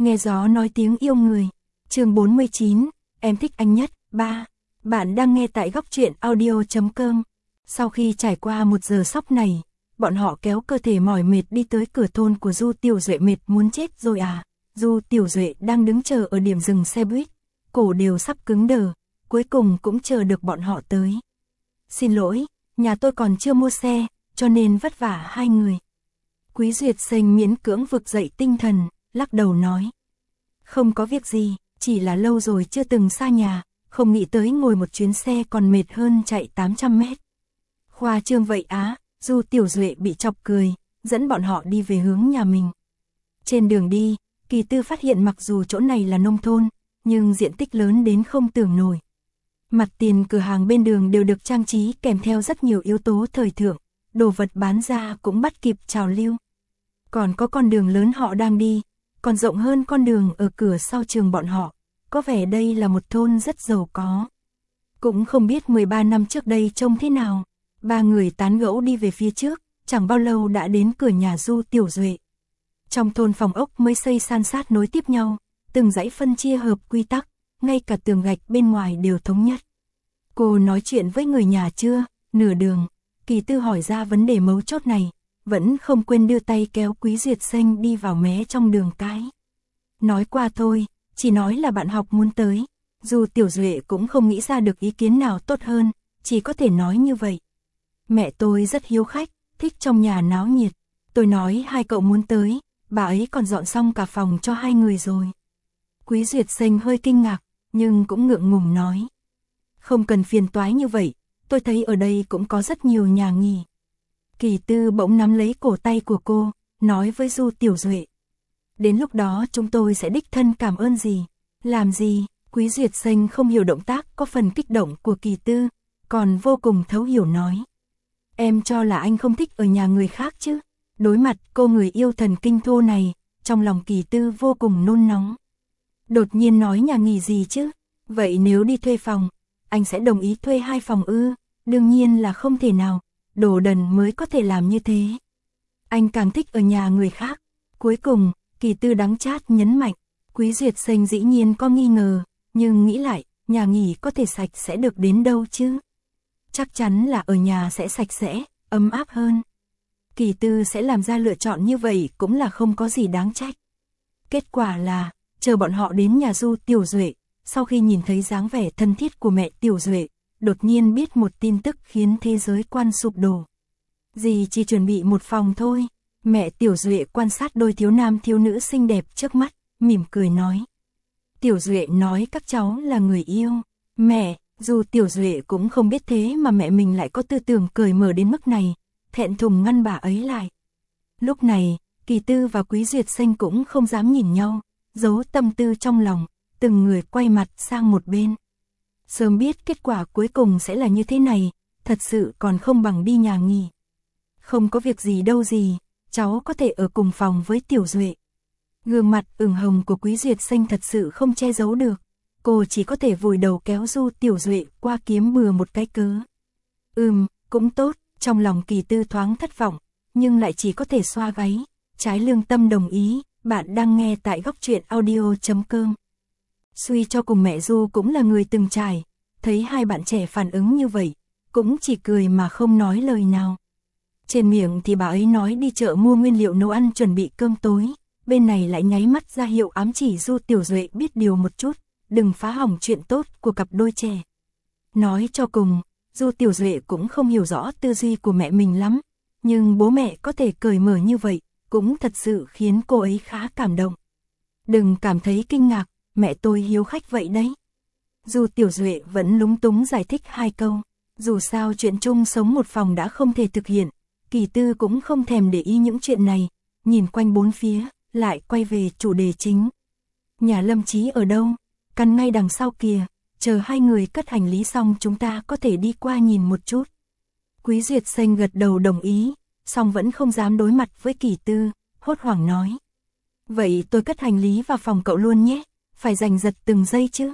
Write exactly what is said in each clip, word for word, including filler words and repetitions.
Nghe gió nói tiếng yêu người. Chương bốn mươi chín, em thích anh nhất. ba. Bạn đang nghe tại góc truyện audio chấm com. Sau khi trải qua một giờ sóc này, bọn họ kéo cơ thể mỏi mệt đi tới cửa thôn của Du Tiểu Duệ. Mệt muốn chết rồi à? Du Tiểu Duệ đang đứng chờ ở điểm dừng xe buýt, cổ đều sắp cứng đờ, cuối cùng cũng chờ được bọn họ tới. Xin lỗi, nhà tôi còn chưa mua xe, cho nên vất vả hai người. Quý Duyệt Sinh miễn cưỡng vực dậy tinh thần, lắc đầu nói. Không có việc gì, chỉ là lâu rồi chưa từng xa nhà, không nghĩ tới ngồi một chuyến xe còn mệt hơn chạy tám trăm mét. Khoa trương vậy á, Du Tiểu Duệ bị chọc cười, dẫn bọn họ đi về hướng nhà mình. Trên đường đi, Kỳ Tư phát hiện mặc dù chỗ này là nông thôn, nhưng diện tích lớn đến không tưởng nổi. Mặt tiền cửa hàng bên đường đều được trang trí kèm theo rất nhiều yếu tố thời thượng, đồ vật bán ra cũng bắt kịp trào lưu. Còn có con đường lớn họ đang đi, còn rộng hơn con đường ở cửa sau trường bọn họ, có vẻ đây là một thôn rất giàu có. Cũng không biết mười ba năm trước đây trông thế nào, ba người tán gẫu đi về phía trước, chẳng bao lâu đã đến cửa nhà Du Tiểu Duệ. Trong thôn phòng ốc mới xây san sát nối tiếp nhau, từng dãy phân chia hợp quy tắc, ngay cả tường gạch bên ngoài đều thống nhất. Cô nói chuyện với người nhà chưa? Nửa đường, Kỳ Tư hỏi ra vấn đề mấu chốt này, vẫn không quên đưa tay kéo Quý Duyệt Sinh đi vào mé trong đường cái. Nói qua thôi, chỉ nói là bạn học muốn tới. Dù Tiểu Duệ cũng không nghĩ ra được ý kiến nào tốt hơn, chỉ có thể nói như vậy. Mẹ tôi rất hiếu khách, thích trong nhà náo nhiệt. Tôi nói hai cậu muốn tới, bà ấy còn dọn xong cả phòng cho hai người rồi. Quý Duyệt Sinh hơi kinh ngạc, nhưng cũng ngượng ngùng nói. Không cần phiền toái như vậy, tôi thấy ở đây cũng có rất nhiều nhà nghỉ. Kỳ Tư bỗng nắm lấy cổ tay của cô, nói với Du Tiểu Duệ. Đến lúc đó chúng tôi sẽ đích thân cảm ơn gì. Làm gì? Quý Duyệt Sinh không hiểu động tác có phần kích động của Kỳ Tư, còn vô cùng thấu hiểu nói. Em cho là anh không thích ở nhà người khác chứ. Đối mặt cô người yêu thần kinh thô này, trong lòng Kỳ Tư vô cùng nôn nóng. Đột nhiên nói nhà nghỉ gì chứ? Vậy nếu đi thuê phòng, anh sẽ đồng ý thuê hai phòng ư? Đương nhiên là không thể nào, đồ đần mới có thể làm như thế. Anh càng thích ở nhà người khác. Cuối cùng, Kỳ Tư đắng chát nhấn mạnh, Quý Duyệt Sinh dĩ nhiên có nghi ngờ, nhưng nghĩ lại, nhà nghỉ có thể sạch sẽ được đến đâu chứ? Chắc chắn là ở nhà sẽ sạch sẽ, ấm áp hơn. Kỳ Tư sẽ làm ra lựa chọn như vậy cũng là không có gì đáng trách. Kết quả là, chờ bọn họ đến nhà Du Tiểu Duệ, sau khi nhìn thấy dáng vẻ thân thiết của mẹ Tiểu Duệ, đột nhiên biết một tin tức khiến thế giới quan sụp đổ. Dì chỉ chuẩn bị một phòng thôi. Mẹ Tiểu Duệ quan sát đôi thiếu nam thiếu nữ xinh đẹp trước mắt, mỉm cười nói. Tiểu Duệ nói các cháu là người yêu. Mẹ, dù Tiểu Duệ cũng không biết thế mà mẹ mình lại có tư tưởng cởi mở đến mức này, thẹn thùng ngăn bà ấy lại. Lúc này, Kỳ Tư và Quý Duyệt Sinh cũng không dám nhìn nhau, giấu tâm tư trong lòng, từng người quay mặt sang một bên. Sớm biết kết quả cuối cùng sẽ là như thế này, thật sự còn không bằng đi nhà nghỉ. Không có việc gì đâu gì, cháu có thể ở cùng phòng với Tiểu Duệ. Gương mặt ửng hồng của Quý Duyệt Sinh thật sự không che giấu được, cô chỉ có thể vùi đầu kéo Du Tiểu Duệ qua kiếm bừa một cái cớ. Ừm, cũng tốt, trong lòng Kỳ Tư thoáng thất vọng, nhưng lại chỉ có thể xoa gáy, trái lương tâm đồng ý. Bạn đang nghe tại góc truyện audio chấm com. Suy cho cùng mẹ Du cũng là người từng trải, thấy hai bạn trẻ phản ứng như vậy, cũng chỉ cười mà không nói lời nào. Trên miệng thì bà ấy nói đi chợ mua nguyên liệu nấu ăn chuẩn bị cơm tối, bên này lại nháy mắt ra hiệu ám chỉ Du Tiểu Duệ biết điều một chút, đừng phá hỏng chuyện tốt của cặp đôi trẻ. Nói cho cùng, Du Tiểu Duệ cũng không hiểu rõ tư duy của mẹ mình lắm, nhưng bố mẹ có thể cởi mở như vậy, cũng thật sự khiến cô ấy khá cảm động. Đừng cảm thấy kinh ngạc, mẹ tôi hiếu khách vậy đấy. Du Tiểu Duệ vẫn lúng túng giải thích hai câu, dù sao chuyện chung sống một phòng đã không thể thực hiện, Kỳ Tư cũng không thèm để ý những chuyện này, nhìn quanh bốn phía, lại quay về chủ đề chính. Nhà Lâm Chí ở đâu? Căn ngay đằng sau kìa, chờ hai người cất hành lý xong chúng ta có thể đi qua nhìn một chút. Quý Duyệt Sinh gật đầu đồng ý, song vẫn không dám đối mặt với Kỳ Tư, hốt hoảng nói. Vậy tôi cất hành lý vào phòng cậu luôn nhé, phải giành giật từng giây chứ.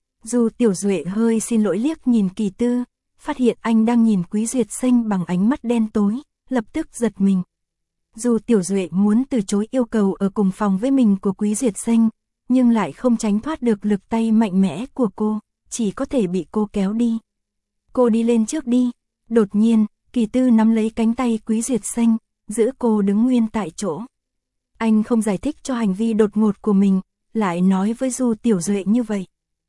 Dù Tiểu Duệ hơi xin lỗi liếc nhìn Kỳ Tư, phát hiện anh đang nhìn Quý Duyệt Sinh bằng ánh mắt đen tối, lập tức giật mình. Dù Tiểu Duệ muốn từ chối yêu cầu ở cùng phòng với mình của Quý Duyệt Sinh, nhưng lại không tránh thoát được lực tay mạnh mẽ của cô, chỉ có thể bị cô kéo đi. Cô đi lên trước đi. Đột nhiên, Kỳ Tư nắm lấy cánh tay Quý Duyệt Sinh, giữ cô đứng nguyên tại chỗ. Anh không giải thích cho hành vi đột ngột của mình, lại nói với Du Tiểu Duệ như vậy.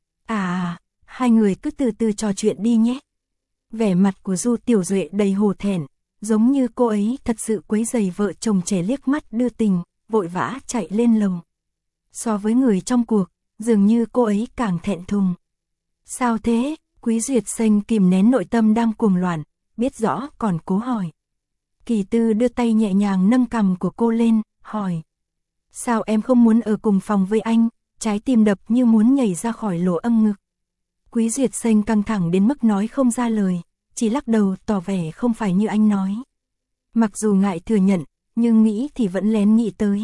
À, hai người cứ từ từ trò chuyện đi nhé. Vẻ mặt của Du Tiểu Duệ đầy hổ thẹn, giống như cô ấy thật sự quấy rầy vợ chồng trẻ liếc mắt đưa tình, vội vã chạy lên lầu. So với người trong cuộc, dường như cô ấy càng thẹn thùng. Sao thế? Quý Duyệt Sinh kìm nén nội tâm đang cuồng loạn, biết rõ còn cố hỏi. Kỳ Tư đưa tay nhẹ nhàng nâng cằm của cô lên, hỏi. Sao em không muốn ở cùng phòng với anh? Trái tim đập như muốn nhảy ra khỏi lỗ âm ngực. Quý Duyệt Sinh căng thẳng đến mức nói không ra lời, chỉ lắc đầu tỏ vẻ không phải như anh nói. Mặc dù ngại thừa nhận, nhưng nghĩ thì vẫn lén nghĩ tới.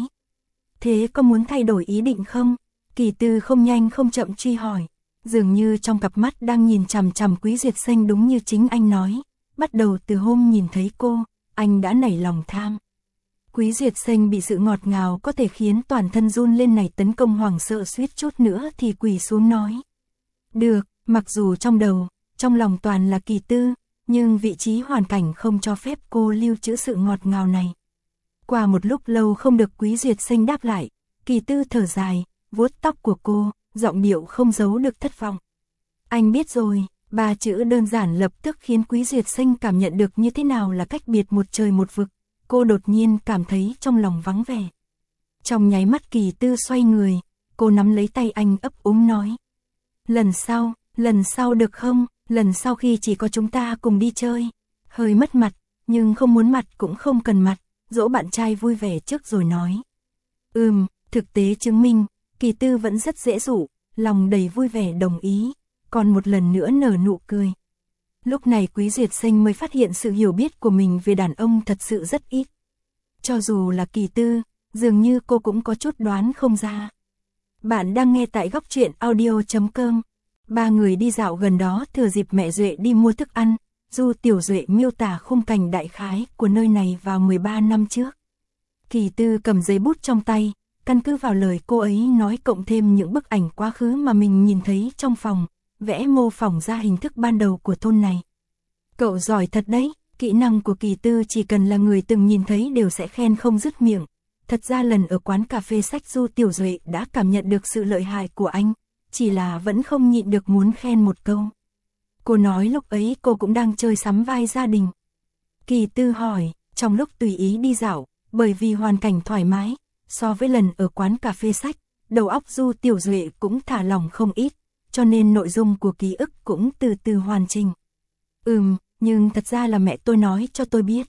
Thế có muốn thay đổi ý định không? Kỳ Tư không nhanh không chậm truy hỏi. Dường như trong cặp mắt đang nhìn chằm chằm Quý Duyệt Sinh đúng như chính anh nói. Bắt đầu từ hôm nhìn thấy cô, anh đã nảy lòng tham. Quý Duyệt Sinh bị sự ngọt ngào có thể khiến toàn thân run lên này tấn công hoảng sợ suýt chút nữa thì quỳ xuống nói. Được, mặc dù trong đầu, trong lòng toàn là Kỳ Tư, nhưng vị trí hoàn cảnh không cho phép cô lưu trữ sự ngọt ngào này. Qua một lúc lâu không được Quý Duyệt Sinh đáp lại, Kỳ Tư thở dài, vuốt tóc của cô, giọng điệu không giấu được thất vọng. Anh biết rồi, ba chữ đơn giản lập tức khiến Quý Duyệt Sinh cảm nhận được như thế nào là cách biệt một trời một vực. Cô đột nhiên cảm thấy trong lòng vắng vẻ. Trong nháy mắt Kỳ Tư xoay người, cô nắm lấy tay anh ấp úng nói. Lần sau, lần sau được không? Lần sau khi chỉ có chúng ta cùng đi chơi. Hơi mất mặt, nhưng không muốn mặt cũng không cần mặt, dỗ bạn trai vui vẻ trước rồi nói. Ừm, thực tế chứng minh, Kỳ Tư vẫn rất dễ dụ, lòng đầy vui vẻ đồng ý, còn một lần nữa nở nụ cười. Lúc này Quý Duyệt Sinh mới phát hiện sự hiểu biết của mình về đàn ông thật sự rất ít. Cho dù là Kỳ Tư, dường như cô cũng có chút đoán không ra. Bạn đang nghe tại góc truyện audio chấm com. Ba người đi dạo gần đó thừa dịp mẹ Duệ đi mua thức ăn, Du Tiểu Duệ miêu tả khung cảnh đại khái của nơi này vào mười ba năm trước. Kỳ Tư cầm giấy bút trong tay, căn cứ vào lời cô ấy nói cộng thêm những bức ảnh quá khứ mà mình nhìn thấy trong phòng, vẽ mô phỏng ra hình thức ban đầu của thôn này. Cậu giỏi thật đấy, kỹ năng của Kỳ Tư chỉ cần là người từng nhìn thấy đều sẽ khen không dứt miệng. Thật ra lần ở quán cà phê sách Du Tiểu Duệ đã cảm nhận được sự lợi hại của anh, chỉ là vẫn không nhịn được muốn khen một câu. Cô nói lúc ấy cô cũng đang chơi sắm vai gia đình. Kỳ Tư hỏi, trong lúc tùy ý đi dạo, bởi vì hoàn cảnh thoải mái, so với lần ở quán cà phê sách, đầu óc Du Tiểu Duệ cũng thả lỏng không ít, cho nên nội dung của ký ức cũng từ từ hoàn chỉnh. Ừm, nhưng thật ra là mẹ tôi nói cho tôi biết.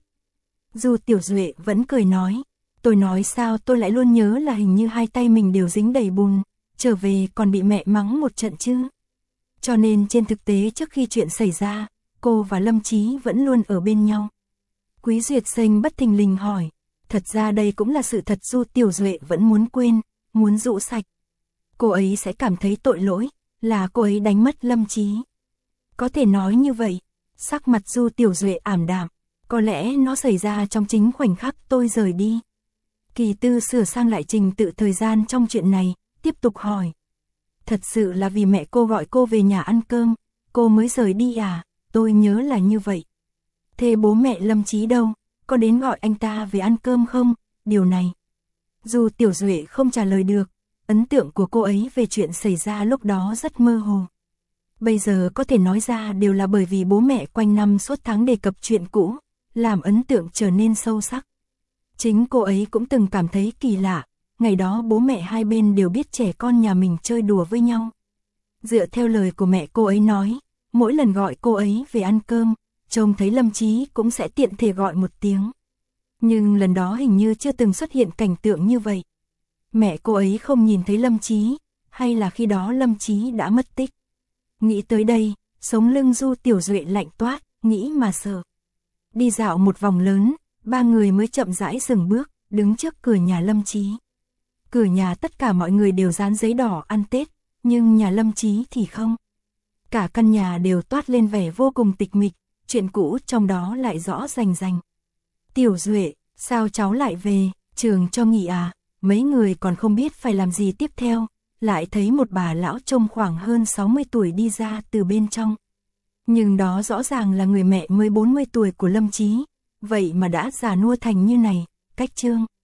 Du Tiểu Duệ vẫn cười nói, tôi nói sao tôi lại luôn nhớ là hình như hai tay mình đều dính đầy bùn, trở về còn bị mẹ mắng một trận chứ. Cho nên trên thực tế trước khi chuyện xảy ra, cô và Lâm Chí vẫn luôn ở bên nhau. Quý Duyệt Sinh bất thình lình hỏi, thật ra đây cũng là sự thật. Du Tiểu Duệ vẫn muốn quên, muốn rũ sạch. Cô ấy sẽ cảm thấy tội lỗi, là cô ấy đánh mất Lâm Chí. Có thể nói như vậy, sắc mặt Du Tiểu Duệ ảm đạm, có lẽ nó xảy ra trong chính khoảnh khắc tôi rời đi. Kỳ Tư sửa sang lại trình tự thời gian trong chuyện này, tiếp tục hỏi. Thật sự là vì mẹ cô gọi cô về nhà ăn cơm, cô mới rời đi à? Tôi nhớ là như vậy. Thế bố mẹ Lâm Chí đâu? Có đến gọi anh ta về ăn cơm không? Điều này. Du Tiểu Duệ không trả lời được, ấn tượng của cô ấy về chuyện xảy ra lúc đó rất mơ hồ. Bây giờ có thể nói ra đều là bởi vì bố mẹ quanh năm suốt tháng đề cập chuyện cũ, làm ấn tượng trở nên sâu sắc. Chính cô ấy cũng từng cảm thấy kỳ lạ, ngày đó bố mẹ hai bên đều biết trẻ con nhà mình chơi đùa với nhau. Dựa theo lời của mẹ cô ấy nói, mỗi lần gọi cô ấy về ăn cơm, trông thấy Lâm Chí cũng sẽ tiện thể gọi một tiếng. Nhưng lần đó hình như chưa từng xuất hiện cảnh tượng như vậy. Mẹ cô ấy không nhìn thấy Lâm Chí, hay là khi đó Lâm Chí đã mất tích. Nghĩ tới đây, sống lưng Du Tiểu Duệ lạnh toát, nghĩ mà sợ. Đi dạo một vòng lớn, ba người mới chậm rãi dừng bước, đứng trước cửa nhà Lâm Chí. Cửa nhà tất cả mọi người đều dán giấy đỏ ăn Tết, nhưng nhà Lâm Chí thì không. Cả căn nhà đều toát lên vẻ vô cùng tịch mịch, chuyện cũ trong đó lại rõ rành rành. Tiểu Duệ, Sao cháu lại về, trường cho nghỉ à? Mấy người còn không biết phải làm gì tiếp theo, lại thấy một bà lão trông khoảng hơn sáu mươi tuổi đi ra từ bên trong. Nhưng đó rõ ràng là người mẹ mới bốn mươi tuổi của Lâm Chí, vậy mà đã già nua thành như này, cách Trương